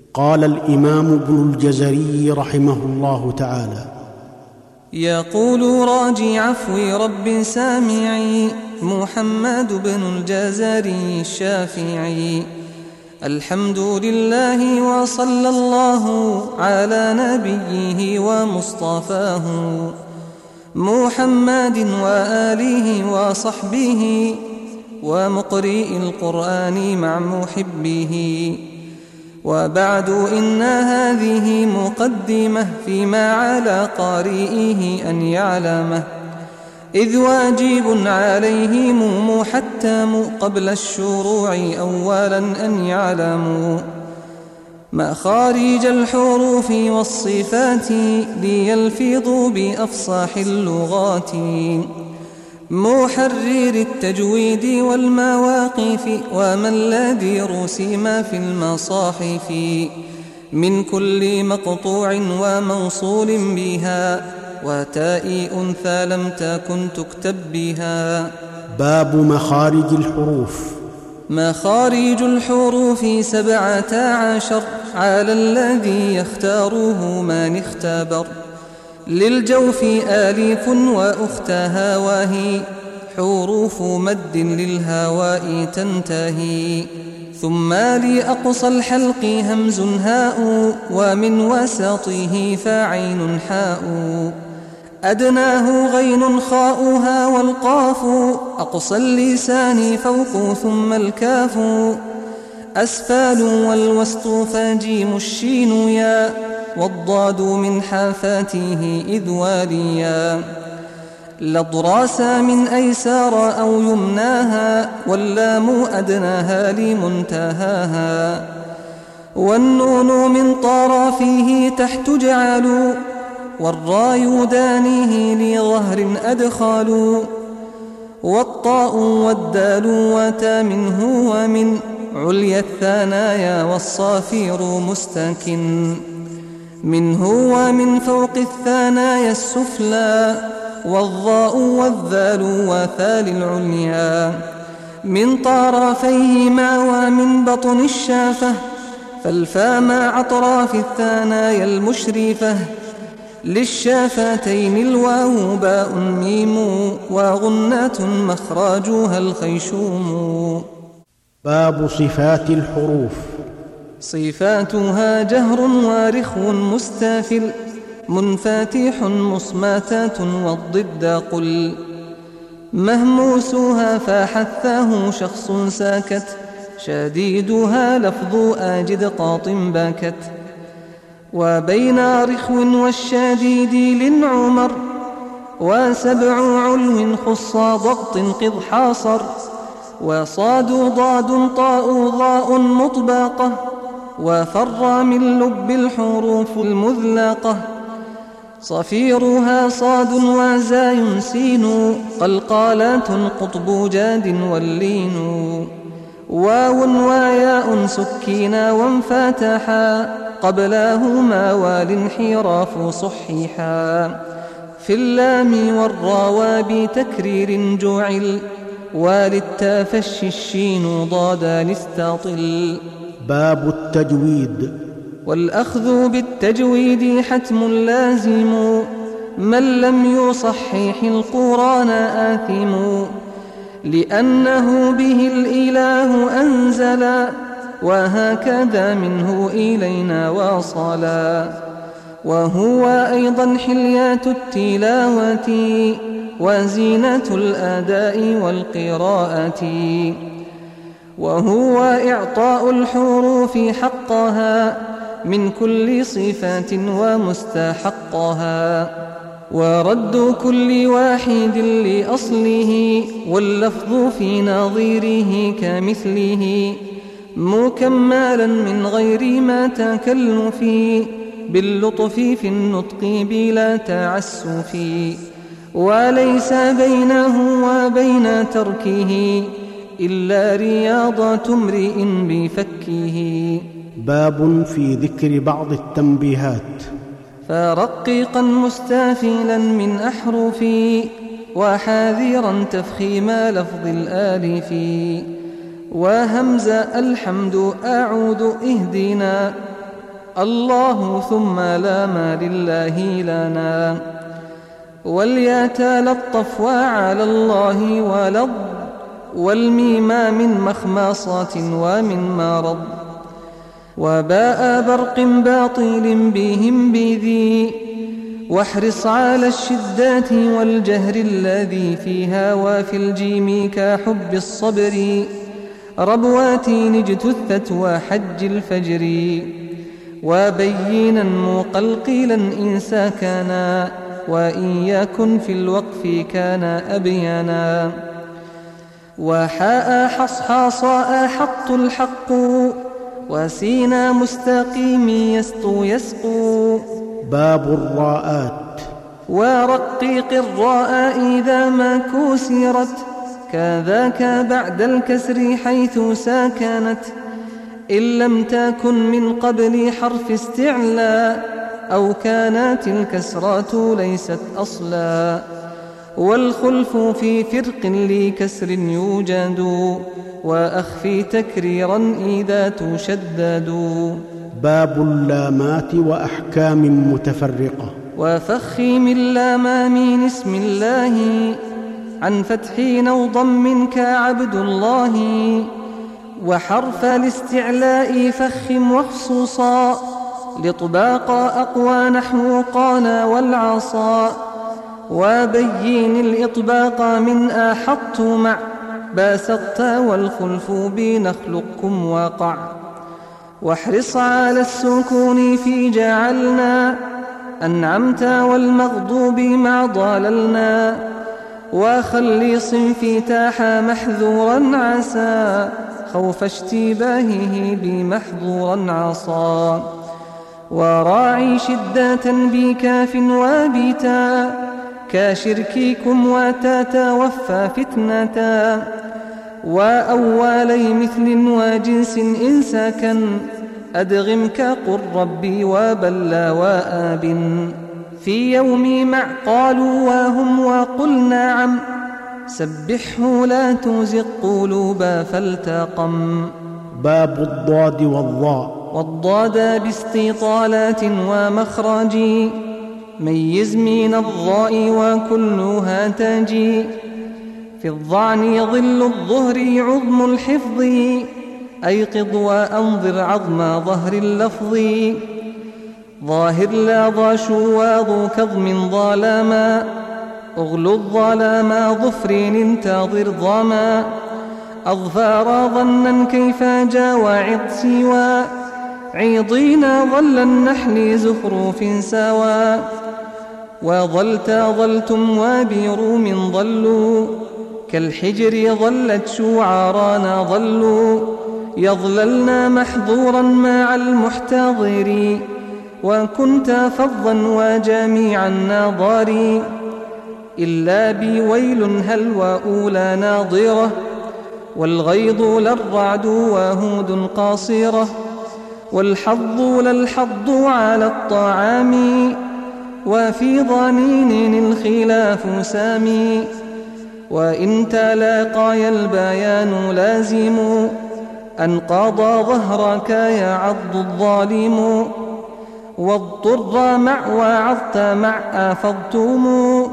قال الإمام ابن الجزري رحمه الله تعالى: يقول راجي عفو رب سامعي محمد بن الجزري الشافعي: الحمد لله وصلى الله على نبيه ومصطفاه محمد وآله وصحبه ومقرئ القرآن مع محبه. وبعد إن هذه مقدمة فيما على قارئه أن يعلمه، إذ واجب عليهم محتم قبل الشروع أولا أن يعلموا مخارج الحروف والصفات ليلفظوا بأفصاح اللغات، محرر التجويد والمواقف وما الذي رسم في المصاحف من كل مقطوع وموصول بها وتاء أنثى لم تكن تكتب بها. باب مخارج الحروف. مخارج الحروف 17 على الذي يختاره من اختبر، للجوف آليف وأختها وهي حروف مد للهواء تنتهي، ثم لأقصى الحلق همز هاء ومن وسطه فعين حاء، أدناه غين خاؤها والقاف، أقصى اللسان فوق ثم الكاف، أسفال والوسط فجيم الشين يا، والضاد من حافاته إذ واليا، لضراس من أيسار أو يمناها، واللام أدناها لمنتهاها، والنون من طرفه تحت جعلوا، والراء دانيه لظهر أدخلوا، والطاء والدال وتا منه ومن عليا الثنايا، والصافير مستكن منه ومن فوق الثنايا السفلى، والضاء والذال وثال العليا، من طرفيهما ومن بطن الشافة، فالفاء مع أطراف الثنايا المشرفة، للشافتين الواو باء ميم، وغنة مخرجها الخيشوم. باب صفات الحروف. صفاتها جهر ورخو مستافل، منفاتح مصماتات والضد قل، مهموسها فحثاه شخص ساكت، شديدها لفظ آجد قاط باكت، وبين رخو والشديد للعمر، وسبع علو خص ضغط قض حاصر، وصاد ضاد طاء ضاء مطبقة، وفر من لب الحروف المذلقة، صفيرها صاد وزاي سين، قلقالات قطب جاد واللين، واو وياء سكينا وانفتحا، قبلاهما والانحراف صحيحا، في اللام والراء بتكرير جعل، وللتافش الشين ضادا لاستطل. باب التجويد. والأخذ بالتجويد حتم لازم، من لم يصحح القرآن آثم، لأنه به الإله أنزلا، وهكذا منه إلينا واصلا، وهو أيضا حليات التلاوة وزينة الأداء والقراءة، وهو إعطاء الحروف حقها من كل صفات ومستحقها، ورد كل واحد لأصله، واللفظ في نظيره كمثله، مكملا من غير ما تكلف، باللطف في النطق بلا تعسف، وليس بينه وبين تركه إلا رياضة امرئ بفكه. باب في ذكر بعض التنبيهات. فرقيقا مستافلا من أحرفي، وحاذرا تفخيم لفظ الآلف، وهمز الحمد أعود اهدنا، الله ثم لا ما لله لنا. والياء للطف وعلى الله ولض والميم من مخماصات ومن مرض. وباء برق باطل بهم بذي واحرص على الشدات والجهر الذي فيها وفي الجيم كحب الصبر ربوات اجتثت وحج الفجر. وبينا مقلقلا إن ساكنا وإن يكن في الوقف كان أبينا. وحاء حصحاصاء حط الحق وسينا مستقيم يسطو يسقو. باب الراءات. ورقيق الراء إذا ما كسرت كذاك بعد الكسر حيث ساكنت إن لم تكن من قبل حرف استعلاء أو كانت الكسرات ليست أصلا. والخلف في فرق لكسر يوجد وأخفي تكريرا إذا تشدد. باب اللامات وأحكام متفرقة. وفخم اللام من اسم الله عن فتح أو ضم كعبد الله. وحرف الاستعلاء فخم وخصوصا لطباق أقوى نحو قال والعصا. وبين الإطباق من أحط مع باسطت والخلف بنخلقكم وقع. واحرص على السكون في جعلنا أنعمت والمغضوب مع ضللنا. وخلي صنفي تاح محذورا عسى خوف اشتباهه بمحظورا عصا. وراعي شدة بكاف وبتا كشرككم وتتوفى فتنة. وأولي مثل وجنس إن سكن أدغم كقل ربي وبلى وآب. في يوم مع قالوا وهم وقل نعم سبحه لا تزغ قلوبا فالتقم. باب الضاد والضاء. والضاد باستطالات ومخرج ميز من الضاء وكلها تجي. في الظعن ظل الظهر عظم الحفظ أيقظ وأنظر عظم ظهر اللفظ. ظاهر لا ضا شواظ كظم ظلاما أغلو الظلاما ظفر انتظر ظما. أظفار ظنا كيف جاوعظ سوى عيضين ظل النحل زخرف سوا. وظلت ظلتم وبروم ظلوا كالحجر ظلت شعرانا ظلوا. يظللنا محظورا مع المحتضر وكنت فظا وجميع الناظر. إلا بويل هل وأولى ناظرة والغيض للرعد وهود قاصرة. والحظ للحظ على الطعام وفي ضنين الخلاف سامي. وإن تلاقاي البيان لازم أن قضى ظهرك يعض الظالم. واضطر مع وعظت مع أفضتم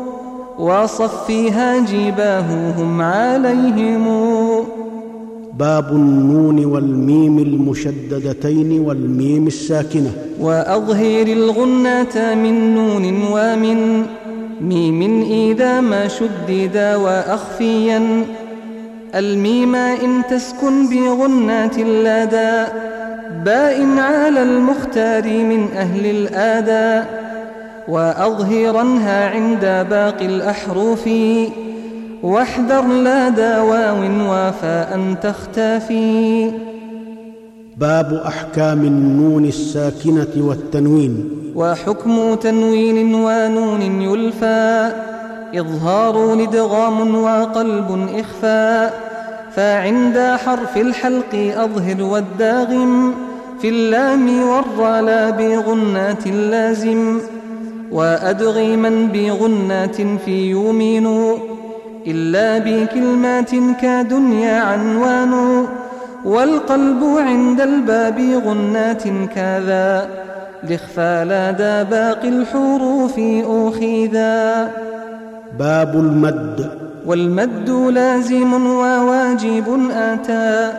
وصفيها جباههم عليهم. باب النون والميم المشددتين والميم الساكنة. وأظهر الغنة من نون ومن ميم إذا ما شددا وأخفيا. الميم إن تسكن بغنة اللدى باء على المختار من أهل الآداء. وأظهرنها عند باقي الأحرف واحذر لدى واو وفاء تختفي. باب أحكام النون الساكنة والتنوين. وحكم تنوين ونون يلفى إظهار لدغام وقلب إخفاء. فعند حرف الحلق أظهر والداغم في اللام والراء بغنة اللازم. وأدغما بغنة في يمين إلا بكلمات كدنيا عنوان. والقلب عند الباب غنات كذا لإخفى لدى باقي الحروف أخذا. باب المد. والمد لازم وواجب أتى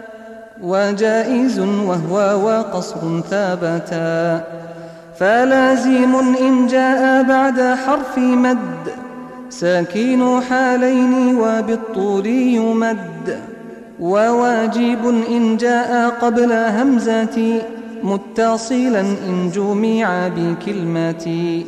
وجائز وهو وقصر ثابتا. فلازم إن جاء بعد حرف مد ساكين حالين وبالطول يمد. وواجب إن جاء قبل همزة متصلا إن جمع بكلمة.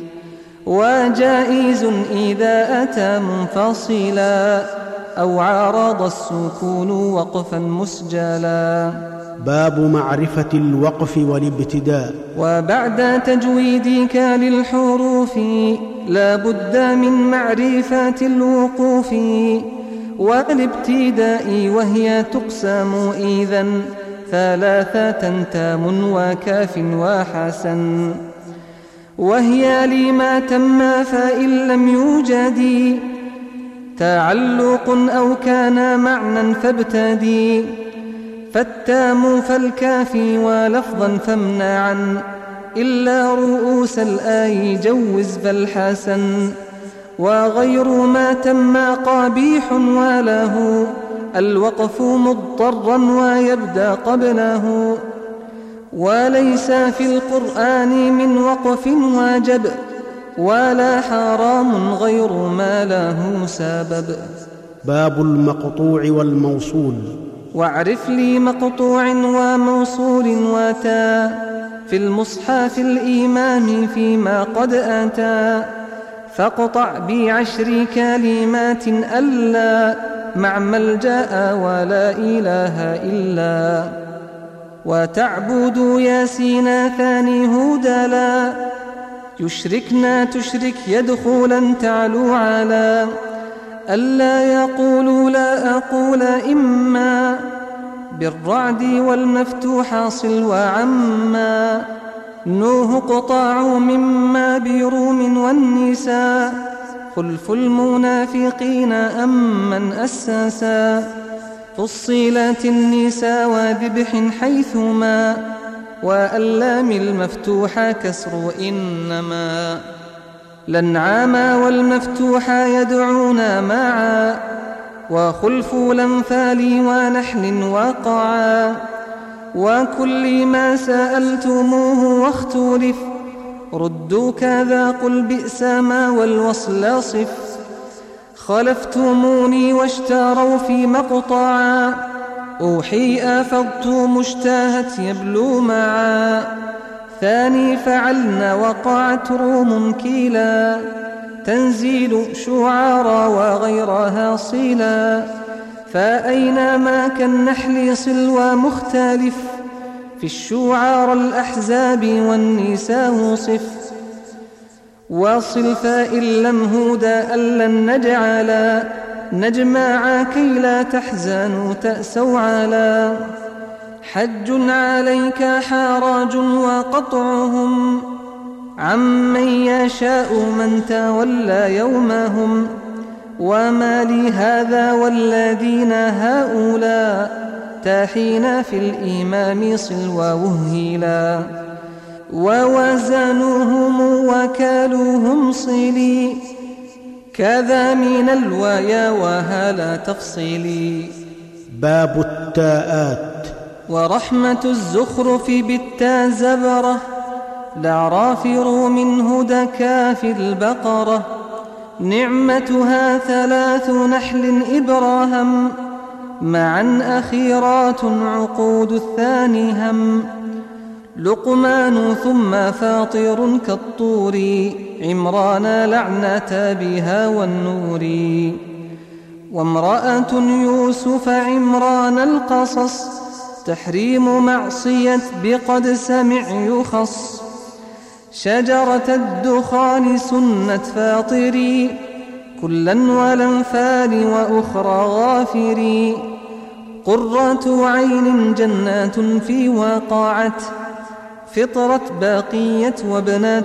وجائز إذا أتى منفصلا أو عارض السكون وقفا مسجلا. باب معرفة الوقف والابتداء. وبعد تجويدك للحروف لا بد من معرفة الوقوف والابتداء وهي تقسم إذن ثلاثة تام وكاف وحسن. وهي لما تم فإن لم يوجد تعلق أو كان معنى فابتدي. فالتام فالكافي ولفظا فامنعا إلا رؤوس الآي جوز فالحسن. وغير ما تم قبيح وله الوقف مضطرا ويبدأ قبله. وليس في القرآن من وقف واجب ولا حرام غير ما له سبب. باب المقطوع والموصول. واعرف لي مقطوع وموصول وتا في المصحف الإمام فيما قد أتى. فاقطع ب10 كلمات ألا مع ملجأ ولا إله إلا. وتعبد ياسين ثاني هدلا يشركنا تشرك يدخلا تعلو على. ألا يقول لا أقول إما بالرعد والمفتوح صل وعما. نوح قطاع مما بروم والنساء خلف المنافقين أمن أساسا. فصيلات النساء وذبح حيثما واللام المفتوح كسر إنما. الأنعام والمفتوح يدعون معا وخلف الأنفال ونحل وقعا. وكل ما سألتموه واختلف ردوا كذا قل بئس ما والوصل صف. خلفتموني واشتروا في مقطعا أوحي أفضت مشتاهت يبلو معا. ثاني فعلنا وقعت روم كيلا تنزيل شعارا وغيرها صلا. فأينما كالنحل صل مختلف في الشعار الأحزاب والنساء صف. وصل فإن لم هدى ألن نجعلا نجمع كي لا تحزنوا تأسوا على. حج عليك حراج وقطعهم عمن يشاء من تولى يومهم. وما لي هذا والذين هؤلاء تاحين في الإمام صل ووهلا. ووزنوهم وكالوهم صلي كذا من الوايا وهلا تفصيلي. باب التاءات. ورحمة الزخرف بالتا زبرة الأعراف روم هدى كاف البقرة. نعمتها 3 نحل إبراهم معا أخيرات عقود الثاني هم. لقمان ثم فاطر كالطور عمران لعنة بها والنور. وامرأة يوسف عمران القصص تحريم معصية بقد سمع يخص. شجرة الدخان سنة فاطري كلا والأنفال وأخرى غافري. قرة عين جنات في وقعت فطرة باقية وبنات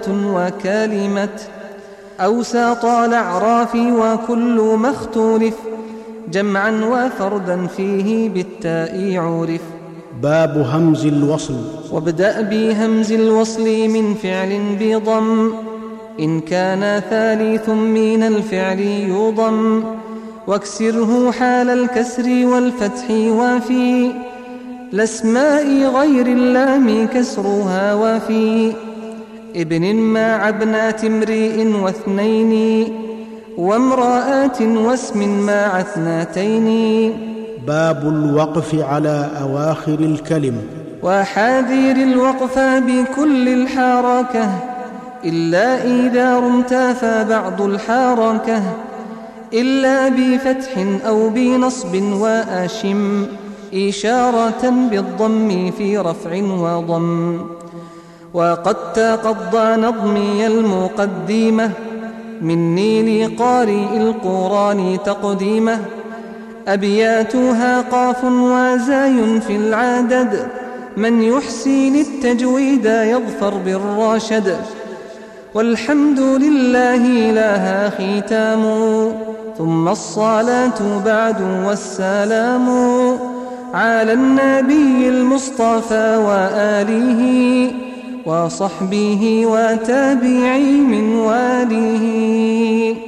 وكلمة. أوساط الأعراف وكل ما اختلف جمعا وفردا فيه بالتاء عرف. باب همز الوصل. وابدأ بهمز الوصل من فعل بضم إن كان ثالث من الفعل يضم، واكسره حال الكسر والفتح وفي الأسماء غير اللام كسرها وفي ابن مع ابنات امرئ واثنين وامرأات واسم مع اثنتين. باب الوقف على أواخر الكلم. وحاذر الوقف بكل الحركة إلا إذا رمت فبعض الحركة، إلا بفتح أو بنصب وأشم إشارة بالضم في رفع وضم. وقد تقضى نظمي المقدمة مني لقارئ القرآن تقديمه، أبياتها قاف وزاي في العدد، من يحسن التجويد يظفر بالرشد. والحمد لله لها ختام، ثم الصلاة بعد والسلام على النبي المصطفى وآله وصحبه وتابعي من واله.